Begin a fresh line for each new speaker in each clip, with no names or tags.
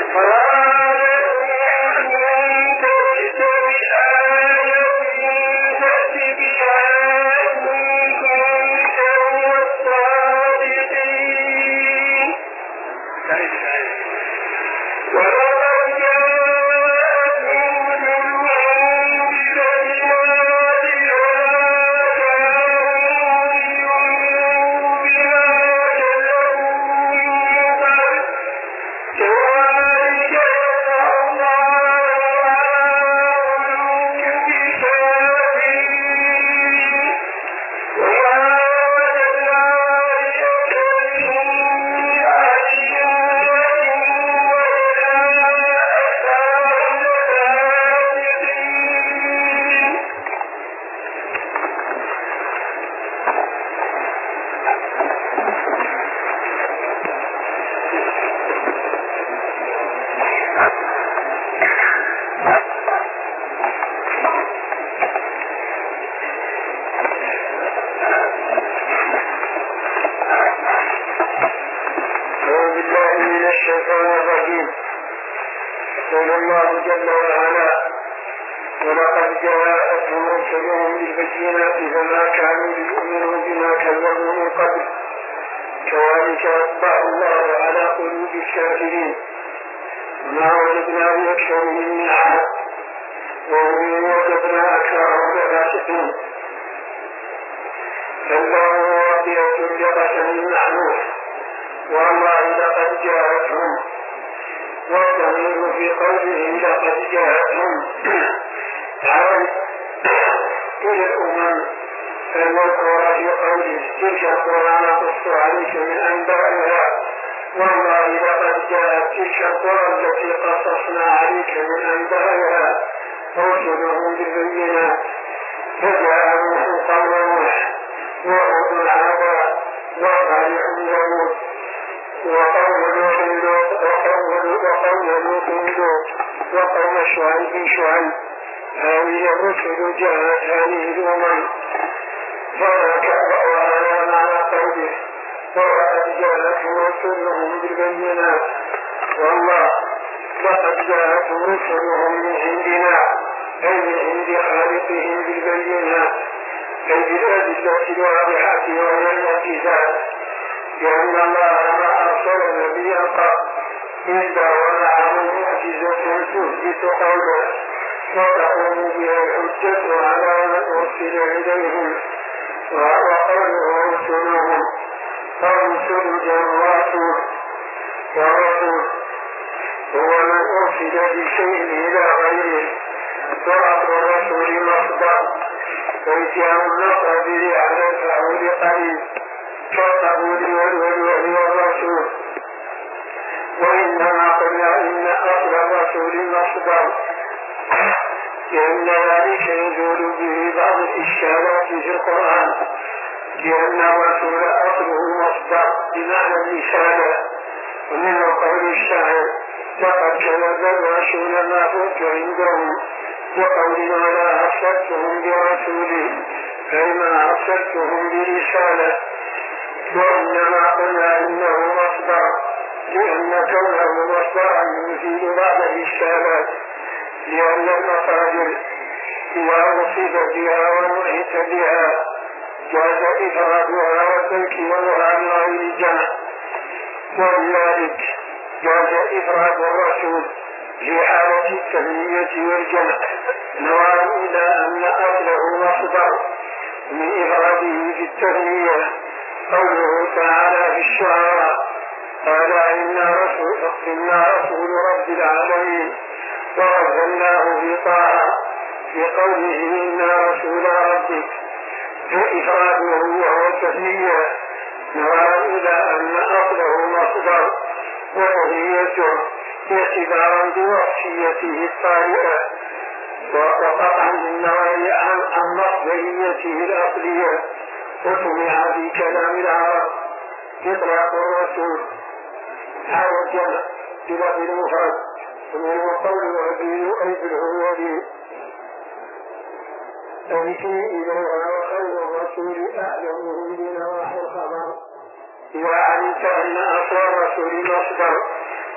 وأن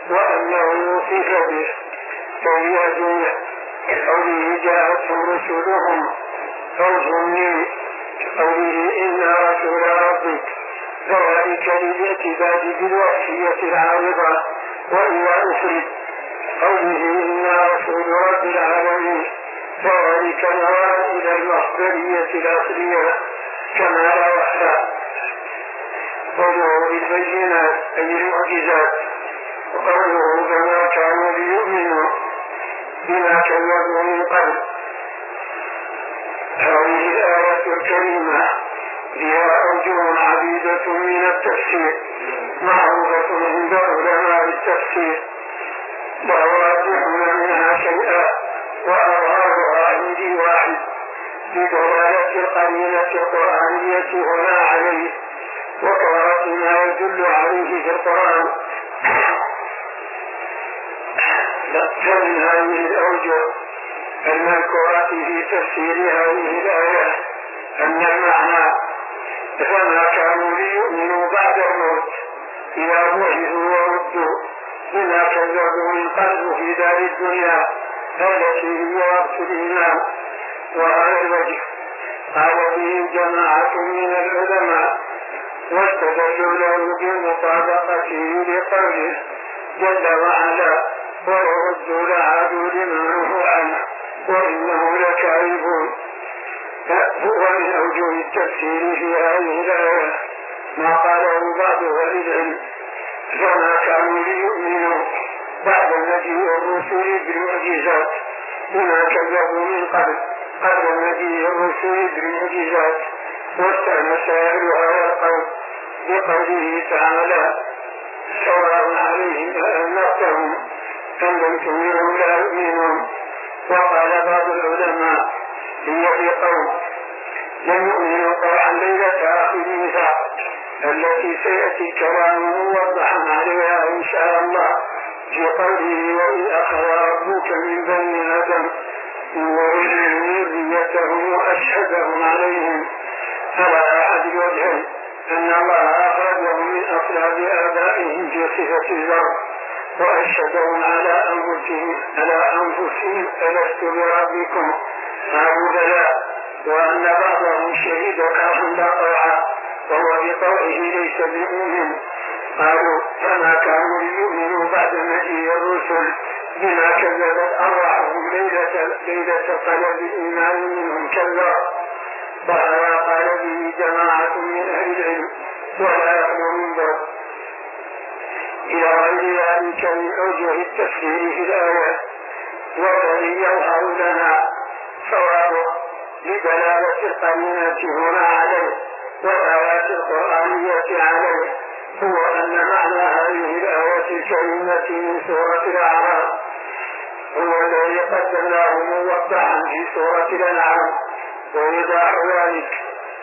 أنه في به فليأتوا قوله جاءتهم رسلهم فوجهني قوله إنا رسول ربك ذلك للاعتداد بالوحشية العارضة وإذا أفرد قوله إنا رسول رب العالمين ذلك نوى إلى المصدرية الأصلية كما لا يخفى وجوه البينات أي المعجزات وقوله فما كانوا ليؤمنوا بما كذبوا من قبل. هذه الآية الكريمة فيها أوجه عديدة من التفسير معروفة عند علماء التفسير لا يرجحون منها شيئا وأظهرها عندي واحد بدلالة القرينة القرآنية هنا عليه وكثرة ما يدل عليه في القرآن. فمن هذه الأوجه المذكورة في تفسير هذه الآية أن المعنى فما كانوا ليؤمنوا بعد الموت إذا بعثوا وردوا بما كذبوا من قبل في دار الدنيا التي هي وقت الإيمان. وهذا الوجه قال به جماعة من العلماء واستدلوا له بمطابقته لقوله جل وعلا وردوا لعادوا لما نهوا عنه وإنه لكاذبون. ومن أوجه التفسير في هذه الآية ما قاله بعض أهل العلم فما كانوا ليؤمنوا بعد مجيء الرسل بالمعجزات بما كذبوا من قبل مجيء الرسل بالمعجزات. واستأنس أهل هذا القول بقوله تعالى سواء عليهم أأنذرتهم أم لم تنذرهم لا يؤمنون. وقال بعض العلماء هي في قول لم يؤمنوا طبعا ليلة آخر الميثاق التي سيأتي كلامه موضحا عليها إن شاء الله في قوله وإذ أخذ ربك من بني آدم من ذريتهم وأشهدهم عليهم على أحد الوجهين أن الله أخرجهم من أصلاب آبائهم في صفة الذر وأشهدهم على أنفسهم ألست بربكم قالوا بلى وأن بعضهم شهد كافر لا طوعا وهو بطوعه ليس بمؤمن. قالوا فما كانوا ليؤمنوا بعد مجيء الرسل بما كذبت أرواحهم ليلة طلب الإيمان منهم كذا. وهذا قال به جماعة من أهل العلم ولا يخلو من ذلك. إلى غير ذلك من أوجه التفسير في الآية والذي يظهر لنا صوابه لدلالة القرينة هنا عليه والآيات القرآنية عليه هو أن معنى هذه الآية الكريمة من سورة الأعراف هو الذي قدمناه موضحا في سورة الأنعام. وإيضاح ذلك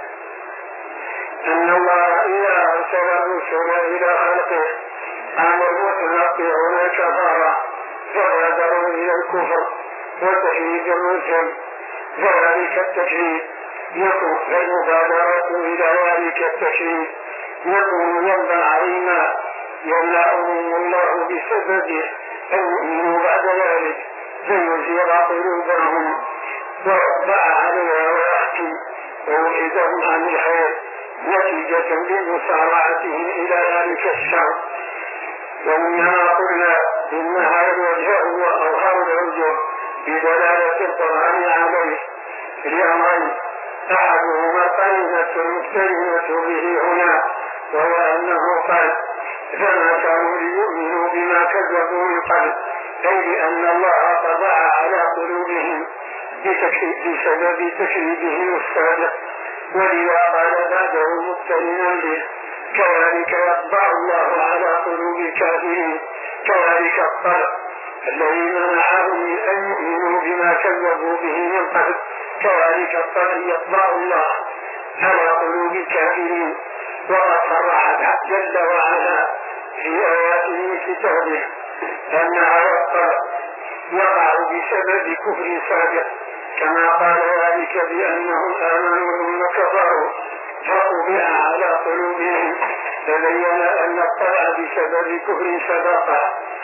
أن الله إذا أرسل الرسل إلى خلقه قاموا المتنقعون الكفارة فبادروا إلى الكفر وتشريك الرسل ذلك التشريك يكون المبادرة إلى ذلك التشريك يكون ذنبا عظيما يمنعهم الله بسببه أن يؤمنوا بعد ذلك فيزيغ قلوبهم ويطبع عليها ويحكي ويوحدهم عن الخير نتيجة لمسارعتهم إلى ذلك الشر. وإنما قلنا إن هذا الوجه هو أظهر الوجه بدلالة القرآن عليه لأمرين أحدهما قرينة مقترنة به هنا وهو أنه قال فما كانوا ليؤمنوا بما كذبوا من قبل أي لأن الله طبع على قلوبهم بسبب تكذيبهم السابق ولذا قال بعده مقترنا به كذلك يطبع الله على قلوب الكافرين كذلك الطبع الذي منعهم من أن يؤمنوا بما كذبوا به من قبل كذلك الطبع يطبع الله على قلوب الكافرين. وقد صرح جل وعلا في آيات من كتابه أن هذا الطبع يقع بسبب كفر سابق كما قال ذلك بأنهم آمنوا ثم كفروا فطبع على قلوبهم فبين أن الطبع بسبب كفر سبق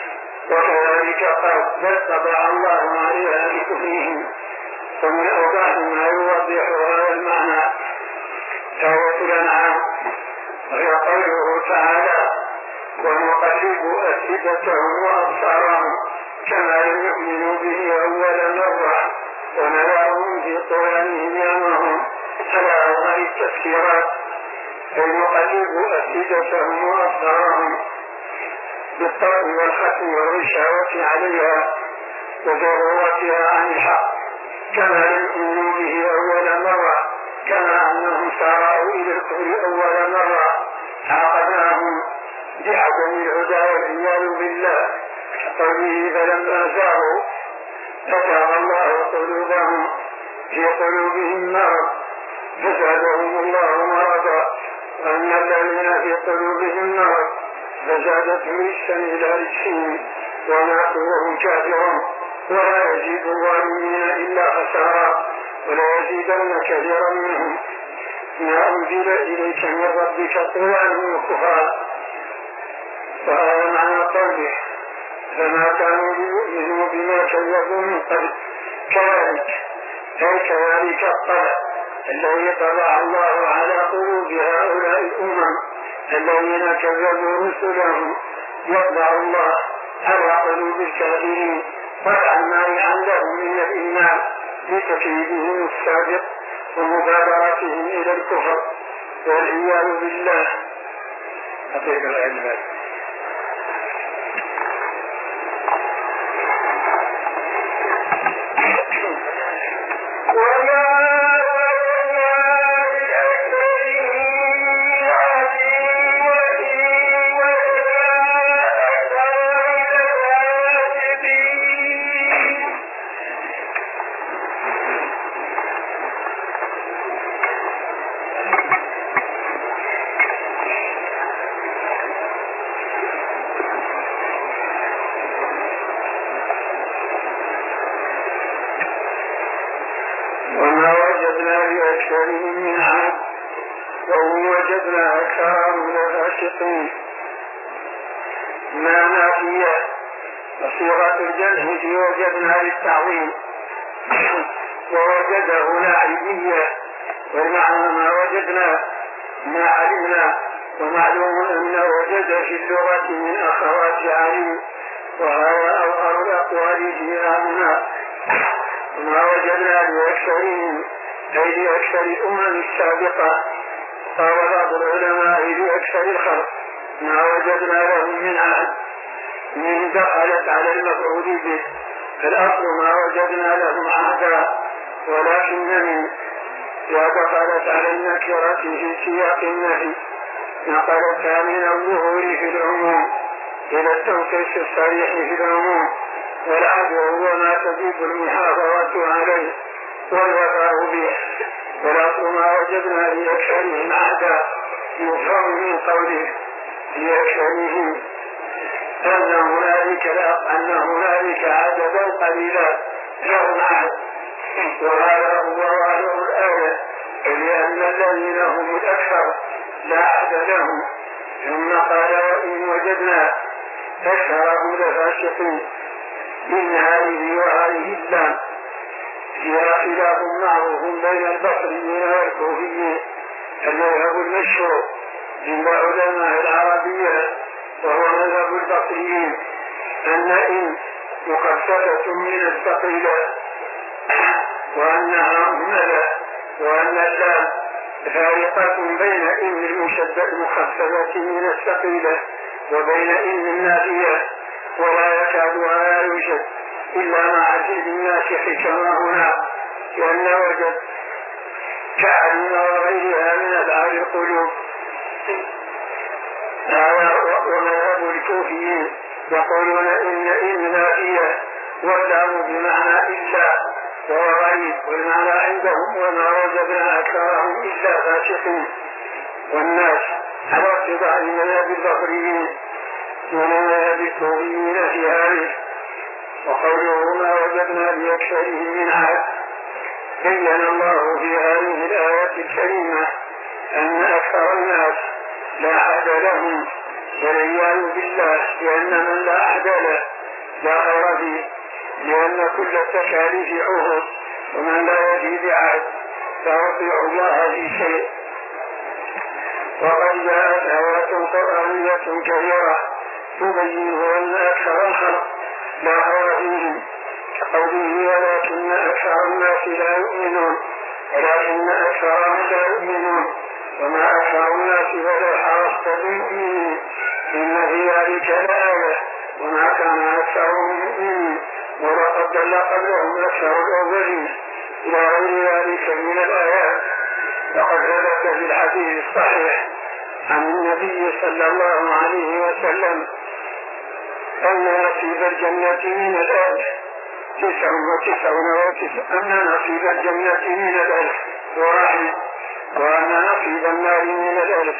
وكذلك قال بل طبع الله عليها بكفرهم. ومن أوضح ما يوضح هذا المعنى آية الأنعام، وهي قوله تعالى ونقلب أفئدتهم وأبصارهم كما لم يؤمنوا به أول مرة ونراهم في طغيانهم يعمهون على أوضح التفسيرات. فنقلب أفئدتهم وأبصارهم بالطرد والختم والغشاوة عليها وضرورتها عن الحق كما لم يؤمنوا به أول مرة، كما أنهم سارعوا إلى الكفر أول مرة عاقبناهم بعدم الهدى والعياذ بالله، كقوله فلما زاغوا أزاغ الله قلوبهم في قلوبهم مرض فزادهم الله مرضا، وأن الذين في قلوبهم مرض فزادتهم رجسا إلى رجسهم وماتوا وهم كافرون ولا يزيد الظالمين إلا خسارا ولا يزيدن كثيرا منهم ما أنزل إليك من ربك طغيانا وكفرا. وهذا معنى قوله فما كانوا ليؤمنوا بما كذبوا من قبل كذلك أي كذلك الطبع الذي طبع الله على قلوب هؤلاء الأمم الذين كذبوا رسلهم يطبع الله على قلوب الكافرين طبعا مانعا لهم من الإيمان لتكذيبهم السابق ومبادرتهم إلى الكفر والعياذ بالله. أطيب العلم ما نافية وصيغة الجمع في وجدنا للتعظيم ووجد هنا علمية والمعنى ما وجدنا ما علمنا، ومعلوم أن وجد في اللغة من أخوات علم وهذا أظهر الأقوال فيها هنا. وما وجدنا لأكثرهم أي لأكثر الأمم السابقة. قال بعض العلماء لأكثر الخلق ما وجدنا لهم من عهد من دخلت على المفعول به، فالأصل ما وجدنا لهم عهدا، ولكن من دخلت على النكرة في سياق النهي نقلتها من الظهور في العموم إلى التنصيص الصريح في العموم، والعهد هو ما تجب المحافظة عليه والوفاء به. والأصل ما وجدنا لأكثرهم عهدا يفهم من قوله لأكثرهم أن هنالك عددا قليلا لهم عهد، وهذا هو ظاهر الآية، لأن الذين هم الأكثر لا عهد لهم. ثم قال وإن وجدنا أكثرهم لفاسقين. من هذه وهذه اللام فيها خلاف معروف بين البصريين والكوفيين. المذهب المشهور عند علماء العربية وهو مذهب البصريين أن إن مخففة من الثقيلة وأنها مهملة، وأن اللام فارقة بين إن المخففة من الثقيلة وبين إن النافية، ولا يكادها يوجد إلا مع عدد الناسخ كما هنا، لأن وجد كعلم وغيرها من أفعال القلوب. هذا ومذهب الكوفيين يقولون إن نافية واللام بمعنى إلا وهو غريب، والمعنى عندهم وما وجدنا أكثرهم إلا فاسقين. والناس على اتباع المذهب البصريين ومذهب الكوفيين في هذه. وقوله ما وجدنا لأكثرهم من عهد بين الله في هذه الآية الكريمة أن أكثر الناس لا عهد لهم والعياذ بالله، لأن من لا عهد له لا خير فيه، لأن كل التكاليف عهد، ومن لا يفي بعهد لا يطيع الله في شيء. وقد جاءت آيات قرآنية كثيرة تبين أن أكثر الخلق لا خير فيهم، كقوله ولكن أكثر الناس لا يؤمنون، ولكن أكثرهم لا يؤمنون، وما أكثر الناس ولو حرصت بالمؤمنين، إن في ذلك لآية وما كان أكثرهم مؤمنين، ولقد ضل قبلهم أكثر الأولين، إلى غير ذلك من الآيات. وقد ثبت في الحديث الصحيح عن النبي صلى الله عليه وسلم أن نصيب الجنة من الألف 99، أن نصيب الجنة من الألف واحد، وأن نصيب النار من الألف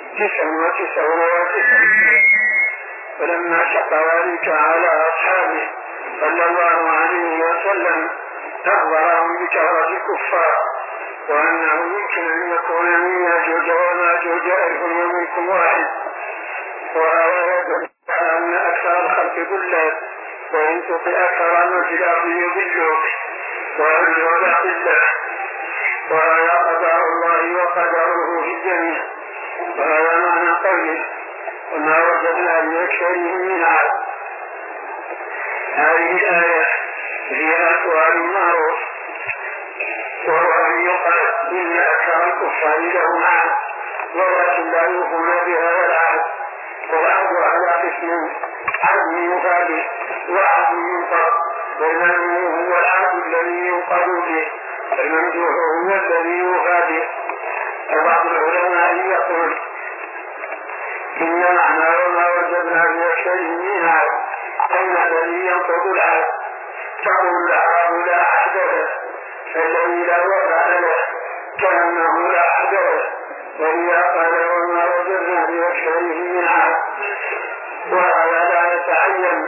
99. فلما شق ذلك على أصحابه صلى الله عليه وسلم أخبرهم بكثرة الكفار، وأنه يمكن أن يكون من يأجوج وماجوج 1000 ومنكم واحد، وهذا يدل على أن أكثر الخلق ضلال، وإن تطع أكثر من في الأرض يضلوك ويضلون بالله، وهذا قضاء الله وقدره في الجميع. وهذا معنى قوله وما وجدنا لأكثرهم من عهد. هذه الآية فيها سؤال معروف، وهو أن يقال إن أكثر الكفار لهم عهد ولكن لا يوفون بهذا العهد، والعهد على قسمين: عهد يفادي وعهد ينقض، والممنوع هو العهد الذي ينقض به، والممدوح هو الذي يفادي. وبعض العلماء يقول إن معنى وما وجدنا لأكثرهم من عهد أن الذي ينقض العهد تقول الأعراب لا عهد له، فالذي لا وفاء له كأنه لا عهد له. وإذا قال وما وجدنا لأكثرهم من عهد، وهذا لا يتعين،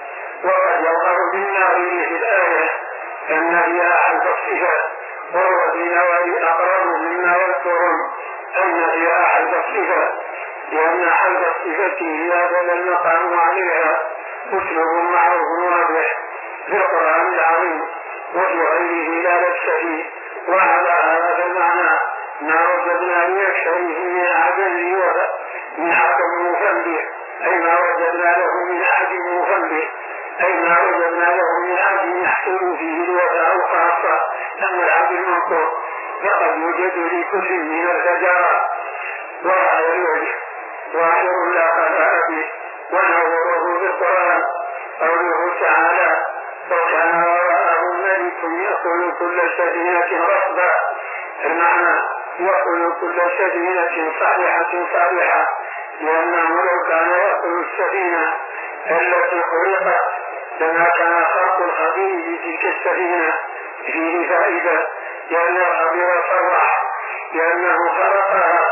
وقد يظهر بالنظير في الآية أن فيها حذف الصفة، وهو في نوال أقرب مما يذكرون أن فيها حذف الصفة، لأن حذف الصفة هي هذا المقام عليها أسلوب معروف واضح في القرآن العظيم وفي غيره لا لبس فيه. وعلى هذا المعنى ما وجدنا لأكثرهم من عدل من حكم موفى به، أي ما وجدنا له من عهد موفى به، أي ما وجدنا له من عهد يحصل فيه الوفاء خاصة. أما العهد المنقوض فقد يوجد لكل من الفجارة، وهذا الوجه ظاهر لا خفاء به، ونظره في القرآن قوله تعالى وكان وراءهم ملك يأكل كل سفينة رصدا. المعنى يأكل كل سفينة صالحة، لأنه لو كان يأكل السفينة التي خلقت لما كان خلق الخبير بتلك السفينة فيه فائدة، لأن الخبير صرح لأنه خلقها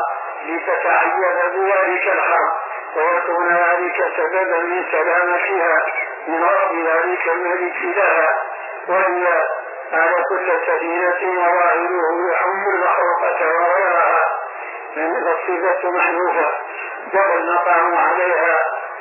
لتتعيد بذلك الخلق ويكون ذلك سببا من سلامتها من رب ذلك الملك لها. وهي على كل سفينة وظاهره يحم المخلوقة وغيرها، من الصفة محذوفة بل المقام عليها،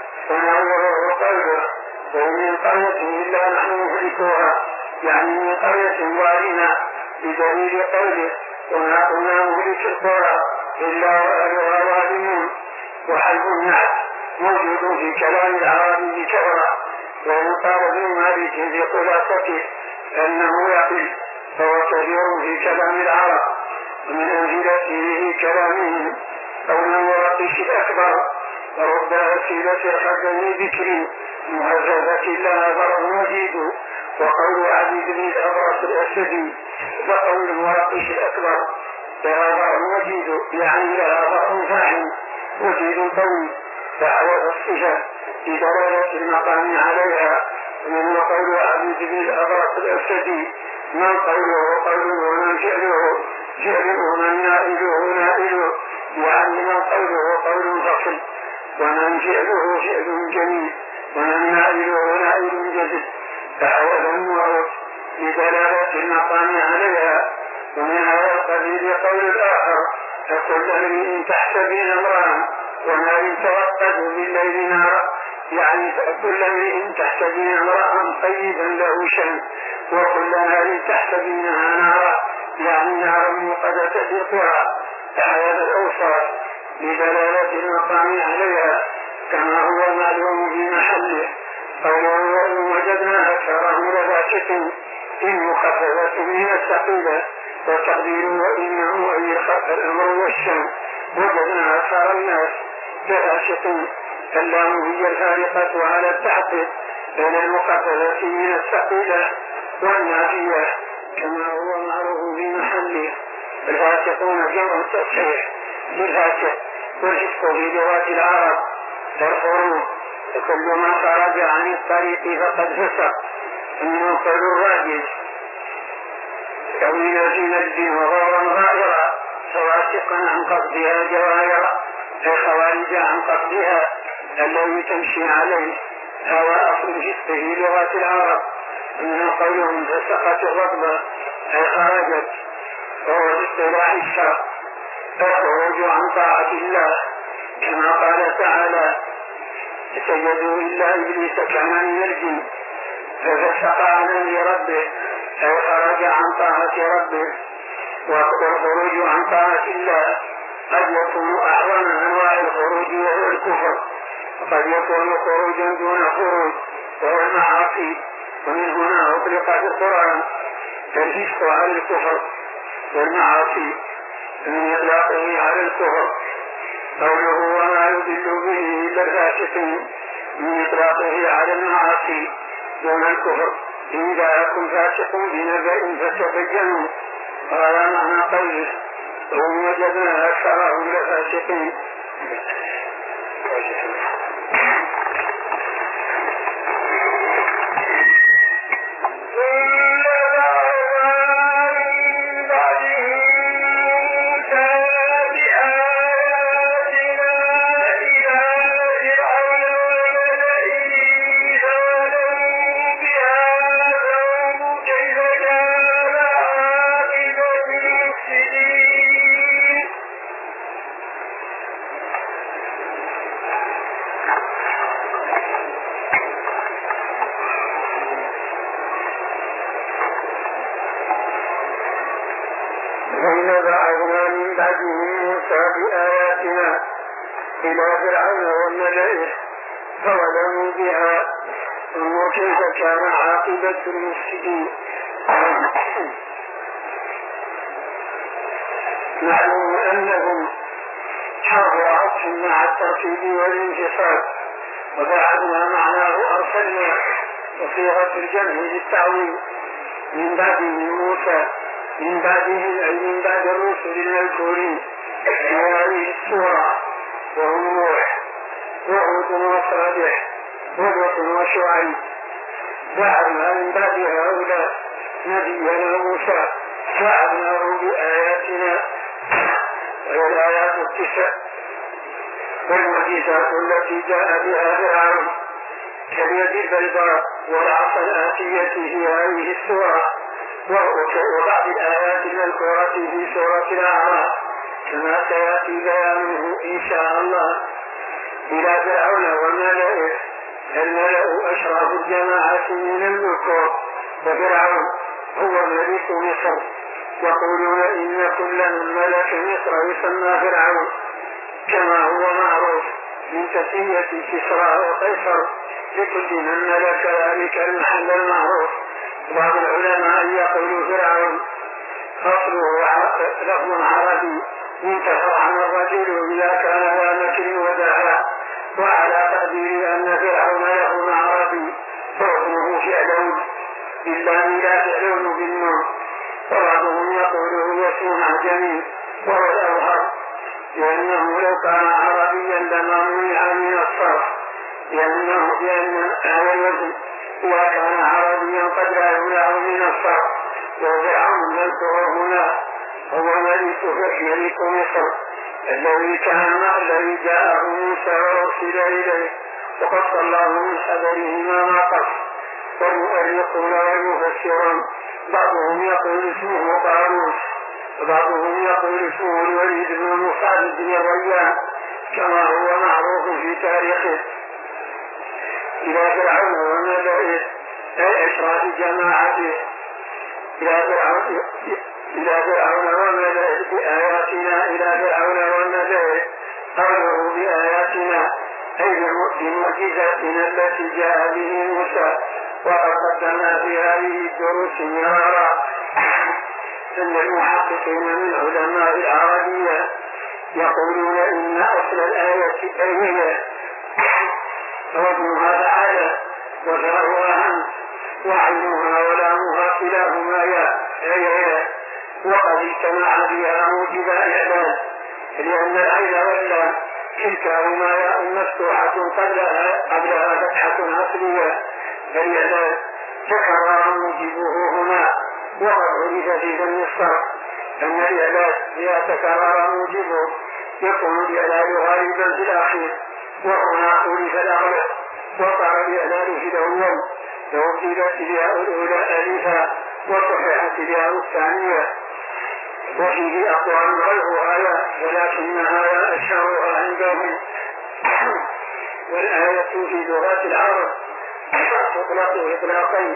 ونوره قلبه ومن قرية إلا نحن مهلكوها، يعني من قرية ظالمة، بدليل قوله وما كنا مهلك القرى إلا وأهلها ظالمون. وحلف النعت موجود في كلام العرب بكثرة، وإن قال ابن مالك في خلاصته أنه يقل، فهو كثير في كلام العرب. ومن أمثلته في كلامهم قول المراقش الأكبر ورب أسئلة خزن ذكر مهذبة لها ضرب مجيد، وقول عبيد بن الأبرص الأسدي وقول المراقش الأكبر لها ضرب مجيد، يعني لها ضرب فاحم مجيد قوي، فحوى الصفة بدلالة المقام عليها. ومن قول عبيد بن الأبرص الأسدي من قوله قول ومن فعله فعل ومن نائله نائله، يعني من قوله قول فصل ومن فعله فعل جميل ومن نائله نائل جديد، فحوى المعروف بدلالة المقام عليها. ومن هذا القبيل قول الآخر فكل امرئ تحسبين امرأ وما توقد بالليل نارا، يعني كل امرئ تحسبين امرأ طيبا له شأن، وكل نار تحسبينها نارا يعني نارا موقدة تحرقها أحد الأوصاف لدلالة المقام عليها كما هو معلوم في محله. قوله وإن وجدنا أكثرهم لباسط إن مخففة من الثقيلة، وتقدير وإنه أي الأمر والشأن وجدنا أكثر الناس لباسط. اللام هي الفارقة على التحقيق بين المخففة من الثقيلة والنافية كما هو معروف في محله. الفاسقون جمع تصحيح للفاسق، والفسق في لغة العرب الخروج، كل ما خرج عن الطريق فقد فسق، إنه قول الراجل كوننا في نجد وغورا غائرا فواسقا عن قصدها جواهرا، أي خوارج عن قصدها الذي تمشي عليه. هذا أصل الفسق في لغة العرب، إنه قولهم فسقت الركبة أي خرجت، وهو باصطلاح الشرع الخروج عن طاعة الله كما قال تعالى سجدوا إلا إبليس كان من الجن ففسق عن أمر ربه أي خرج عن طاعة ربه. والخروج عن طاعة الله قد يكون أعظم أنواع الخروج وهو الكفر، وقد يكون خروجا دون خروج وهو المعاصي، ومن هنا أطلق في القرآن الفسق على الكفر والمعاصي من إطلاقه على الكفر. قوله وما يضل به إلا الفاسقين من إطلاقه على المعاصي دون الكفر. إن جاءكم فاسق بنبأ فتبينوا، هذا معنى قوله وهم وجدنا أكثرهم لفاسقين. بعثنا من بعده موسى بآياتنا إلى فرعون وملئه فظلموا بها، انظر كيف كان عاقبة المفسدين. معلوم أنهم حرف عطف مع الترتيب والانتصاب، وبعدنا معناه أرسلنا وصيغة الجمع للتعويض من بعده موسى، من بعده أي من بعد الرسل المذكورين في هذه السورة، وهم نوح وهود وصالح ولوط وشعيب. بعدنا من بعد هؤلاء نبينا موسى وعدناه بآياتنا، وهي الآيات 9 والمعجزات التي جاء بها فرعون كاليد البيضاء والعصا الآتية في هذه السورة، وبعض الآيات المذكورة في سورة الأعراف كما سيأتي بيانه إن شاء الله. إلى فرعون وملئه، الملأ أشراف الجماعة من الملوك، وفرعون هو ملك مصر. يقولون إن كل من ملك مصر يسمى فرعون كما هو معروف من تسمية كسرى وقيصر لكل من ملك ذلك المحل المعروف. بعض العلماء يقول فرعون أصله لفظ عربي ينتفع عن الرجل إذا كان ذا مكر ودعاء، وعلى تقدير أن فرعون لفظ عربي فاسمه فعلون إلا لا فعلون بالنون. وبعضهم يقول هو اسم عجمي وهو الأظهر، لأنه لو كان عربيا لما منع من الصرف، لأن هذا الوزن إذا كان عربيا قد لا يمنع من الصرف. وفرعون مذكور هنا هو ملك مصر الذي جاءه موسى وأرسل إليه، وقص الله من حذره ما نقص. والمؤرخون والمفسرون بعضهم يقول اسمه قاروس، وبعضهم يقول اسمه الوليد بن مصعب بن الريان كما هو معروف في تاريخه. إلى فرعون وملئه أي إشراف جماعته إلى فرعون وملئه بآياتنا إلى فرعون وملئه قوله بآياتنا أي بمعجزتنا التي جاء به موسى. وقد قدمنا في هذه الدروس مرارا أن المحققين من علماء العربية يقولون إن أصل الآية بينة وابنها فعل وشرها أنت وعينها ولامها كلاهما يا وقد اجتمع فيها موجب إعلان لأن العين واللام كلتاهما ياء مفتوحة قبلها فتحة أصلية فالإعلان تكرر موجبه هنا. وقد عرف في ذم الصرف أن الإعلان إذا تكرر موجبه يكون الإعلان غالبا في الأخير وهنا عرف الأغلب وقع الإعلان في الأول وأبدلت الياء الأولى ألفا وصححت الياء الثانية وفيه أقوال غير آية ولكنها لا أشهرها عندهم. والآية في لغات العرب تطلق إطلاقين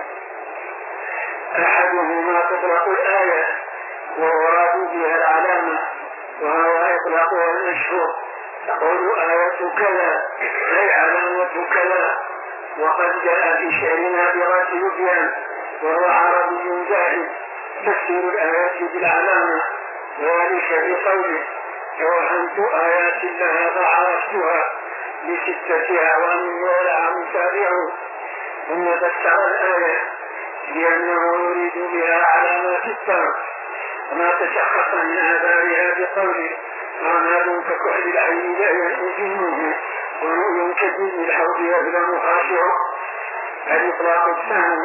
أحدهما تطلق الآية ويراد بها العلامة وهو إطلاقها المشهور تقول آية كذا أي علامة كذا. وقد جاء في شعرنا بغاية يبيان وهو عربي جاهل تفسير الآيات بالعلامة وذلك بقوله توهمت آيات لها فعرفتها ل6 أعوام ولعام سابع. ثم فسر الآية لأنه يريد بها علامات الترك وما تشخص من آثارها بقوله رماد ككحل العين لا ينجمه ونؤل كديد الحوض يظلم خاشعه. الإطلاق الثاني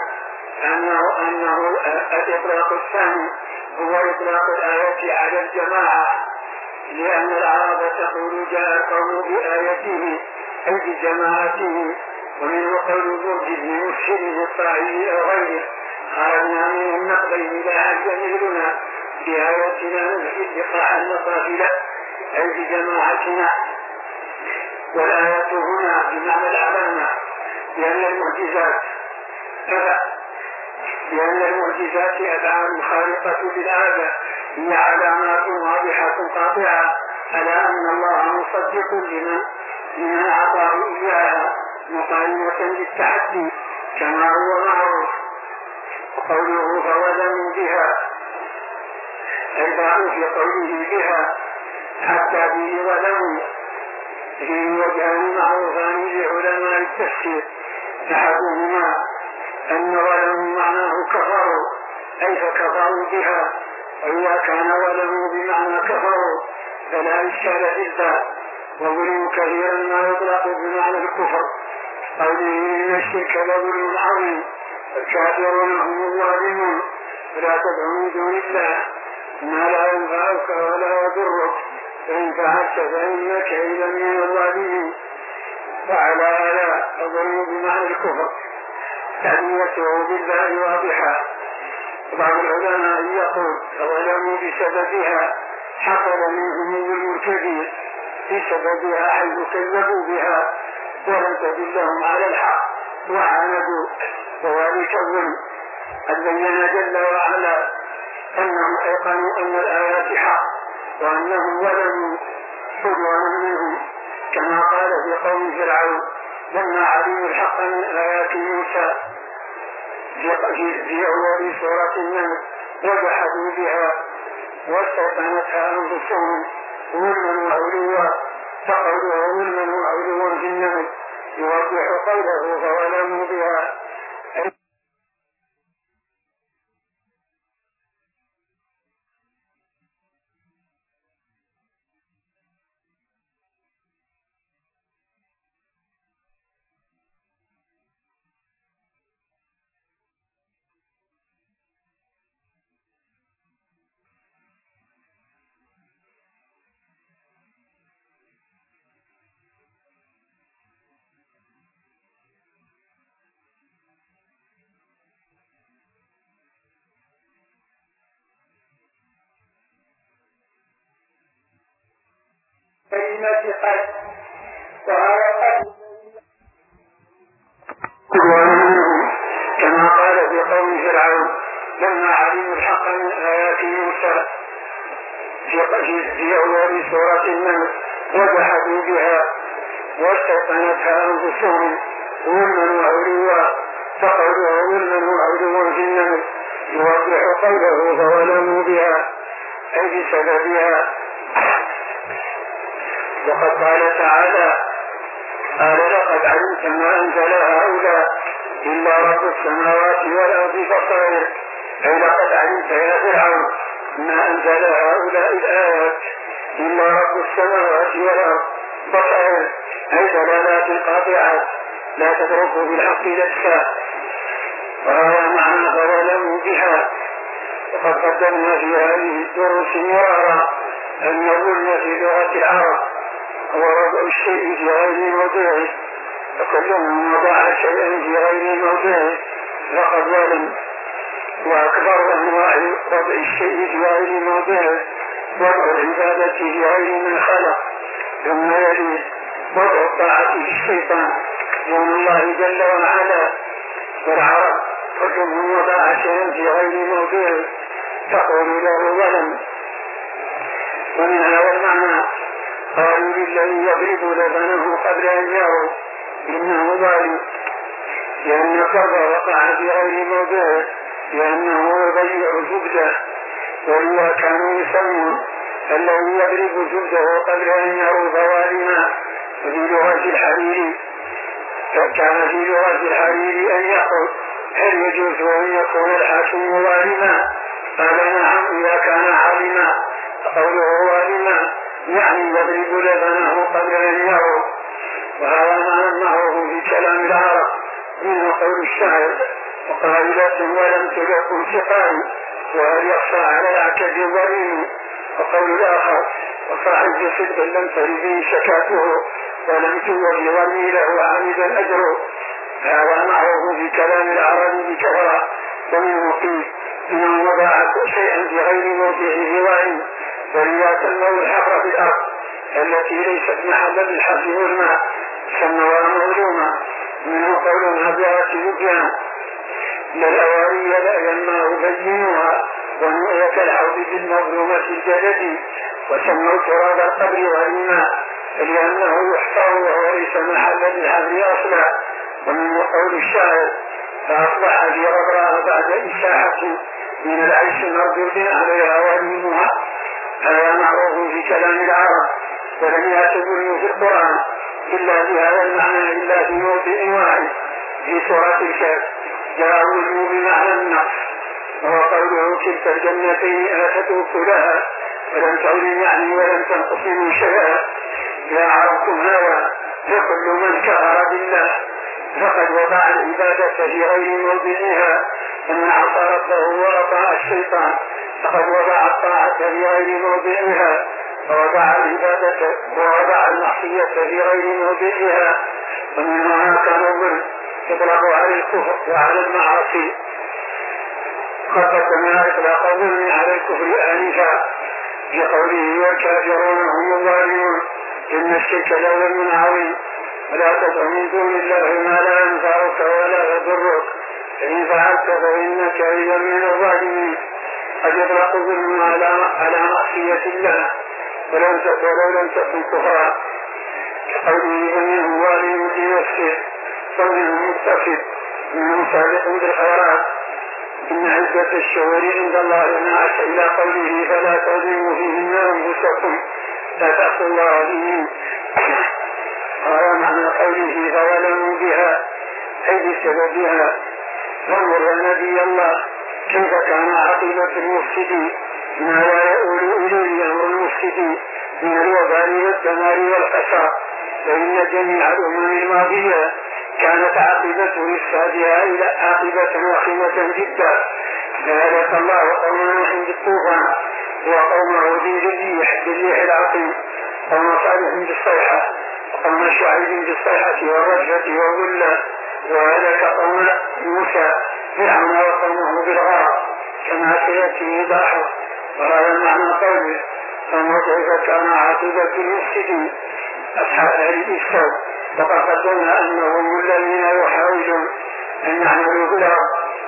الإطلاق الثاني هو إطلاق الآية على الجماعة لأن العرب تقول جاء القوم بآيته أي بجماعته. ومنه قول برج بن مسلم الطاعي أو غيره خرجنا من النقبين لا عز مثلنا بآياتنا نزكي اللقاء المصافل أي بجماعتنا. والآية هنا بمعنى العلامة لأن المعجزات أفعال خارقة للعادة هي علامات واضحة قاطعة على أن الله مصدق لمن أعطاه إياها مقايمة للتحدي كما هو معروف. قوله فوزنوا بها الباء في قوله بها حتى به ظلموا فيه وجهان معروفان لعلماء التفسير أحدهما أن ظلموا معناه كفروا أي فكفروا بها وإذا كان ظلموا بمعنى كفروا فلا إشكال في الباء. وظلموا كثيرا ما يطلق بمعنى الكفر قوله إن الشرك لظلم عظيم الكافرون هم الظالمون فلا تدعوا من دون الله ما لا ينفعك ولا يضرك فإن فعلت فإنك إذا من الظالمين. وعلى هذا الظلم بمعنى الكفر تأديته بالباء واضحة. بعض العلماء يقول فظلموا بسببها حصل منهم المرتدين بسببها حيث كذبوا بها ولم تدلهم على الحق وعاندوا وذلك الظلم. قد بين جل وعلا أنهم أيقنوا أن الآيات حق وأنهم ظلموا عدوانا منهم كما قال في قوم فرعون لما علموا الحق من آيات موسى في أول سورة النمل وجحدوا بها واستيقنتها أنفسهم ظلما وعلوا فقوله ظلما وعلوا في النمل يوضح قوله فظلموا بها. كلمة قد وهذا قد قال في قوم فرعون لما علموا الحق من آيات موسى في أول سورة النمل وجحدوا بها واستيقنتها أنفسهم ظلما وعلوا فقولوا ظلما وعلوا في النمل يوضح قوله فظلموا بها أي بسببها. وقد قال تعالى قال لقد علمت ما أنزل هؤلاء إلا رب السماوات والأرض بصائر أي لقد علمت يا فرعون ما أنزل هؤلاء الآيات إلا رب السماوات والأرض بصائر أي دلالات قاطعات لا تترك بالحق لك، وهذا معنى فظلموا بها. وقد قدمنا في هذه الدروس مرارا أن الظلم في لغة العرب هو وضع الشيء في غير موضعه، فكل من وضع شيئا في غير موضعه فقد ظلم. وأكبر أنواع وضع الشيء في غير موضعه وضع العبادة في غير من خلق، ثم يلي وضع الطاعة في الشيطان دون الله جل وعلا. والعرب كل من وضع شيئا في غير موضعه تقول له ظلم. ومن هذا المعنى قالوا للذي يضرب لبنه قبل أن يروا إنه ظالم، لأن الضرب وقع في غير موضعه لأنه يضيع زبده. وهو كانوا يسمون الذي يضرب زبده قبل أن يروا ظالما. وفي لغة الحريري كان في لغة الحريري أن يقول هل يجوز أن يكون الحاكم ظالما؟ قال نعم إذا كان عالما. قوله ظالما يعني يضرب لبنه قبل أن يروا. وهذا معنى معروف في كلام العرب منه قول الشاعر وقائلة ولم تلقوا سقاي وهل يخفى على العكد ظليم. وقول الآخر وصاحب بصدق لم ترد شكاته ولم تولي ظني له عامدا أجره. هذا معروف في كلام العرب بكثرة. ومنه قيل إنه وضع شيئا في غير موضعه ظالم، وهي تنمو الحفر في الأرض التي ليست محلا للحرث والماء سموها مظلومة. منه قول هبلات لبيان للأواري لا ينمى بينها ونؤية الحوض بالمظلومة الجلد. وسموا تراب القبر والماء لأنه يحفر وهو ليس محلا للحفر أصلا. ومنه قول الشاعر فأصبح في غبرها بعد إساحة من العيش مردود عليها وليمها. هذا معروف في كلام العرب ولم يعتبره في القرآن إلا بهذا المعنى إلا في موضع واحد في سورة الكهف جاء الظلم بمعنى النقص، وهو قوله تلك الجنتين آتت أكلها ولم تعلم يعني ولم تنقصوا شيئا. يا عربكم هذا فكل من كفر بالله فقد وضع العبادة في غير موضعها، ومن عصى ربه وأطاع الشيطان فقد وضع الطاعة في غير موضعها ووضع العبادة ووضع المعصية في غير موضعها. ومن هنا كان الظلم يطلق على الكفر وعلى المعاصي. خاصة إطلاق الظلم على الكفر آنفا في قوله والكافرون هم الظالمون إن الشرك لظلم عظيم ولا تدع من دون الله ما لا ينفعك ولا يضرك فإن فعلت فإنك إذا من الظالمين. قد يطلق الظلم على معصية الله ولو لم تكن كفرا كقوله فمنهم ظالم لنفسه ومنهم مقتصد ومنهم سابق بالخيرات. إن عدة الشهور عند الله 12 إلى قوله فلا تظلموا فيهن أنفسكم لا تأخذوا الله بهم. قال معنى قوله فظلموا بها أي بسببها. فانظر يا نبي الله كيف كان عاقبة المفسدين ما لا يؤول إليه أمر المفسدين من الوبال والدمار والقساء. فإن جميع الأمم الماضية كانت عاقبة إفسادها إلى عاقبة وخيمة جدا. فهلك الله قوم نوح بالطوفان وقوم هود بالريح العقيم قوم صالح بالصيحة وقوم شعيب بالصيحة والرجفة والظلة. وهلك قوم موسى فرعون وقومه بالغرق كما سيأتي إيضاحه. وهذا معنى قوله فانظر كيف كان عاقبة المفسدين أصحاب الإفساد. وقد قدمنا أنهم الذين يحاولون أن يعملوا بالأرض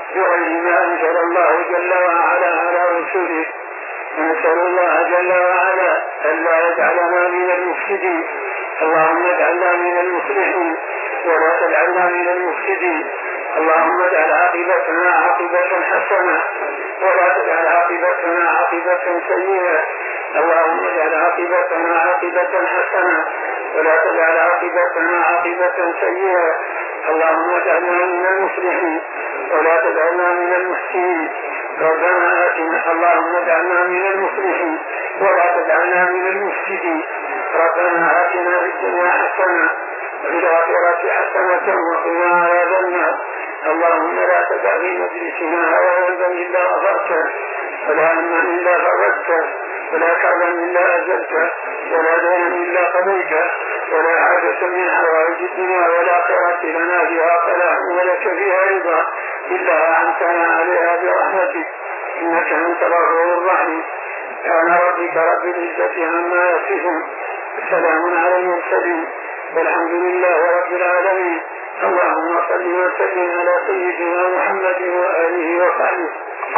بغير ما أنزل الله جل وعلا على رسوله. نسأل الله جل وعلا ألا يجعلنا من المفسدين. اللهم اجعلنا من المصلحين ولا تجعلنا من المفسدين. اللهم اجعل عاقبتنا عاقبة حسنة ولا تجعل عاقبتنا عاقبة سيئة. اللهم اجعل عاقبتنا عاقبة حسنة ولا تجعل عاقبتنا عاقبة سيئة. اللهم اجعلنا من المصلحين ولا تجعلنا من المفسدين. ربنا آتنا. اللهم اجعلنا من المصلحين ولا تجعلنا من المفسدين. ربنا آتنا في الدنيا حسنة وفي الآخرة حسنة وقنا عذاب النار. اللهم لا تدع في مجلسنا هوى إلا غفرته ولا هما إلا فرجته ولا كربا إلا أزلته ولا دينا إلا قضيته ولا حاجة من حوائج الدنيا والآخرة لنا فيها صلاح ولك فيها رضا إلا أعنتنا عليها برحمتك إنك أنت الغفور الرحيم. سبحان ربك رب العزة عما يصفون وسلام على المرسلين والحمد لله رب العالمين. اللهم صل وسلم على سيدنا محمد وآله وصحبه.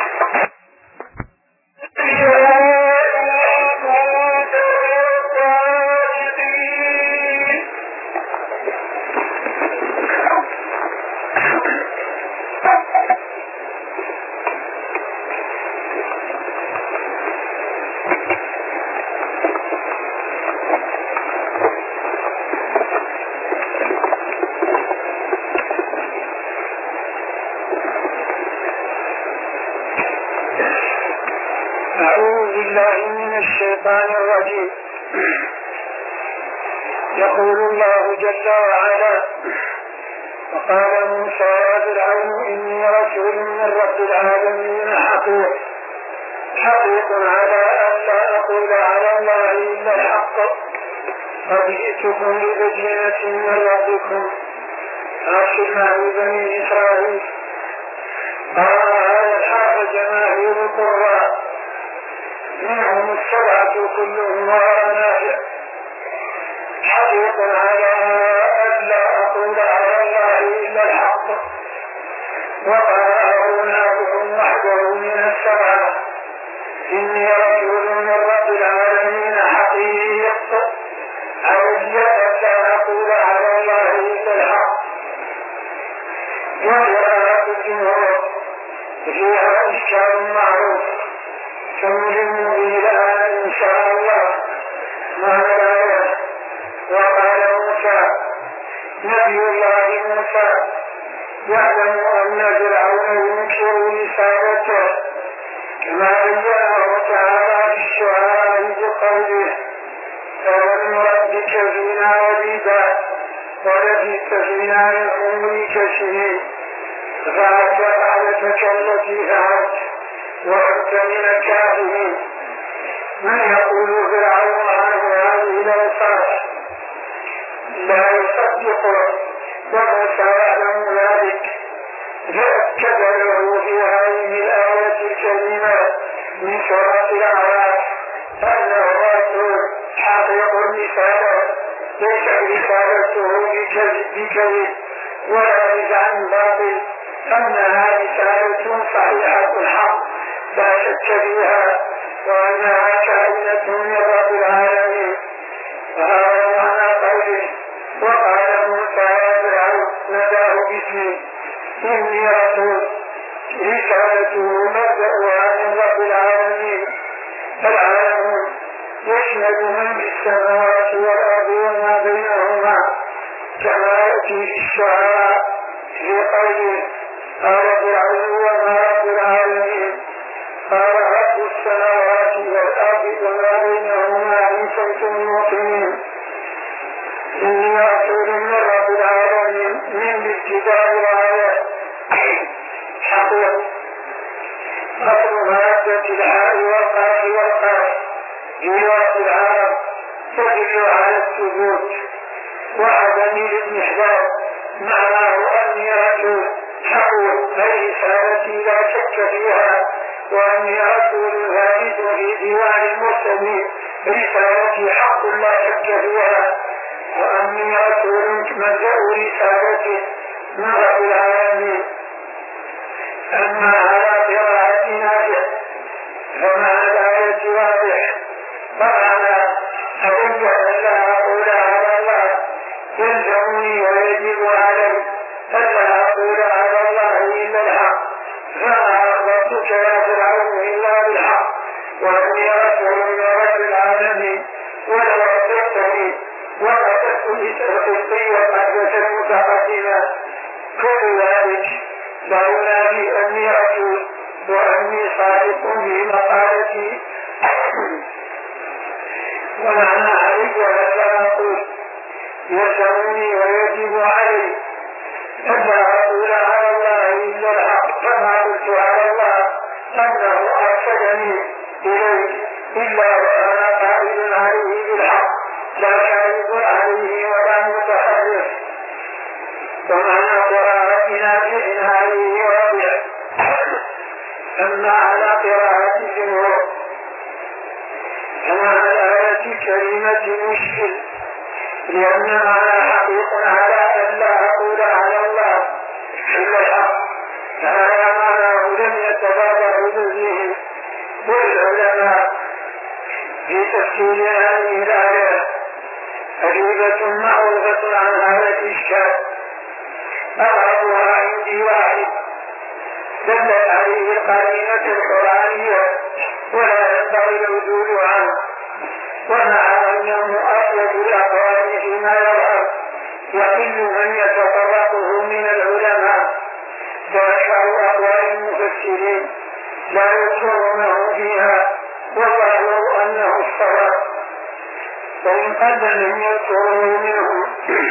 أعوذ بالله من الشيطان الرجيم. يقول الله جل وعلا: وقال موسى يا فرعون إني رسول من رب العالمين حقيق على أن لا أقول على الله إلا الحق قد جئتكم ببينة من ربكم فأرسل معي بني إسرائيل. قال هذا الحق جماهير القراء منهم السبعة كلهم نافع. حقيق على أن لا أقول على الله إلا الحق. وقال نافع وحده من السبعة إني رسول من رب العالمين حقيق علي أن أقول على الله إلا الحق. وقراءة الجمهور فيها إشكال معروف سنجم به الآن إن شاء الله مع الآية. وقال موسى نبي الله موسى يعلم أن فرعون ينكر رسالته كما بينه تعالى في الشعراء بقوله: ألم نربك فينا وليدا ولبثت فينا من عمرك سنين ففعلت فعلتك التي فعلت وأنت من الكافرين. من يقول فرعون عنه هذه الأوصاف لا يصدقه وموسى يعلم ذلك فأكد له في هذه الآية الكريمة من سورة الأعراف أنه رسول حقيق الرسالة ليس رسالته بكذب ولا بدعا باطل، أنها رسالة صحيحة الحق لا شك فيها وأنها كائنة من رب العالمين. وهذا معنى قوله: وقال موسى يا فرعون نداه باسمه إني رسول. رسالته مبدأها من رب العالمين. العالمون يشمل من في السماوات والأرض وما بينهما كما يأتي في الشعراء في قوله: قال فرعون وما رب العالمين قال رب السماوات والأرض وما بينهما إن كنتم موقنين. إني رسول من رب العالمين من ابتداء الآية حقيق. أصل مادة الحاء والقاف والقاف في لغة العرب تدل على الثبوت وعدم الاضمحلال. معناه أني رسول حقيق أي رسالتي لا شك فيها، وأني رسول ثابت في ديوان المرسلين رسالتي حق لا شك فيها، وأني رسول مبدأ رسالته من رب العالمين. أما على قراءة نافع فمعنى الآية واضح. فمعنى أحب ألا أقول على الله يلزمني ويجب علي ألا أقول على الله إلا الحق، فما أخبرتك يا فرعون إلا بالحق وإني رسول من رب العالمين ولو أصدقتني وقدرت بسرقتي وقدرت المتقدمة كل ذلك لا ينافي أني رسول وأني صادق في مقالتي. ومعنى علي ألا أقول يلزمني ويجب علي ألا أقول على الله إلا الحق، فما قلت على الله أنه أرشدني إليه إلا وأنا قائل عليه بالحق لا كاذب عليه ولا متحرف. ومعنى قراءة نافع عليه واضح. أما على قراءة الجمهور فمعنى الآية الكريمة مشكل، لأن معنى حقيق على أن لا أقول على الله إلا الحق، فهذا معناه لم يتبادر إليه والعلماء في تفسير هذه الآية أجوبة معروفة عن هذا الإشكال. أغربها عندي واحد دلت عليه القرينة القرآنية ولا ينبغي العدول عنه، ومع أنه أطلق الأقوال فيما يظهر يقل من يتطرقه من العلماء ويشعر أقوال المفسرين لا يذكرونه فيها وظهروا أنه الصواب، وإن قد لم يذكره منه.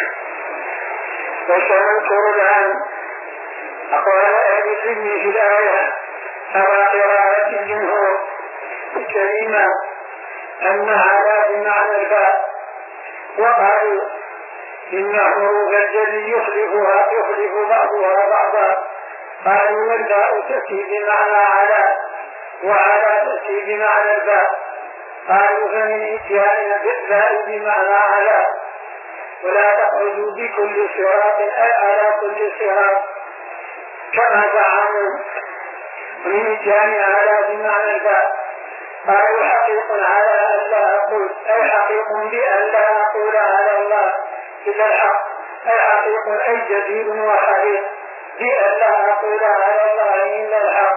وسنذكر الآن أقوال أهل العلم في الآية على قراءة الجمهور الكريمة أنها لا بمعنى الباء، وقالوا إن حروف الجر يخلف بعضها بعضا، قالوا والباء تأتي بمعنى على وعلى تأتي بمعنى الباء، قالوا فمن إتيان بالباء بمعنى على ولا تقعدوا بكل صراط أي على كل صراط كما زعموا، ومن إتيان على بمعنى الباء قالوا حقيق على أن لا أقول أي حقيق بأن لا أقول على الله إلا الحق، أي حقيق أي جديد وحقيق بأن لا أقول على الله إلا الحق.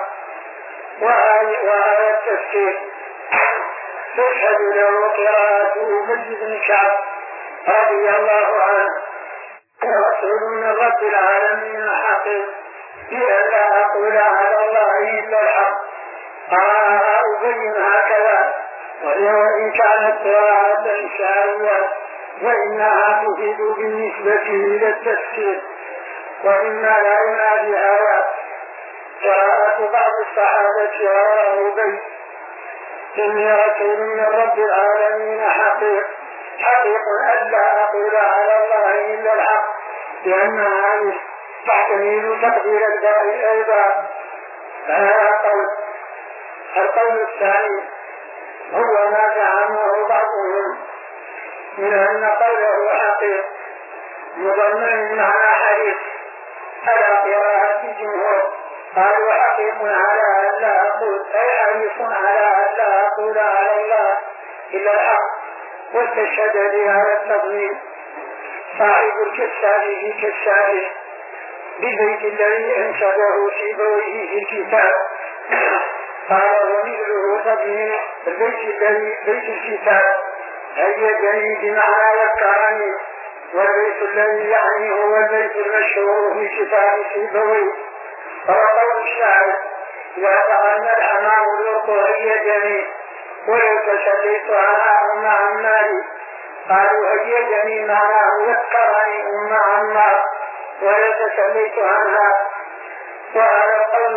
وهذا التفسير تشهد له قراءته مسجد بن كعب رضي الله عنه رسول من رب العالمين حقيق بأن لا أقول على الله إلا الحق. أبين هكذا وإن كانت قراءة شاذة فإنها تفيد بالنسبة إلى التفسير، وإما لا ينادي هذا قراءة بعض الصحابة ورواه أبي إني رسول من رب العالمين حقيق ألا أقول على الله إلا الحق، لأنها تحتمل تقدير الباء أيضا. فهذا قول. القول الثاني هو ما زعمه بعضهم من أن قوله حقيق مضمن معنى حديث على قراءة الجمهور، قالوا حقيق على أن لا أقول أي حريص على أن لا أقول على الله إلا الحق، واستشهد بهذا التضمين صاحب الكشاف في كشافه بالبيت الذي أنشده في بويه في الكتاب، قال ومثله تضمين البيت الذي بيت الكتاب هيجني بمعنى ذكرني، والبيت الذي يعني هو البيت المشهور في كتاب سيبويه. وقول الشاعر إذا تغنى الحمام الورق هيجني ولو تشليت عنها أم عمالي، قالوا هيجني معناه ذكرني أم عمار ولو تشليت عنها. وهذا القول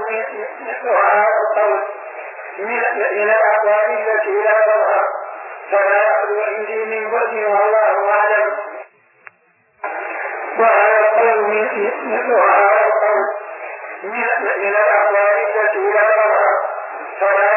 من الأقوال التي لا تظهر فلا يخلو عندي من بعد والله أعلم. وهذا القول من الأقوال التي لا تظهر فلا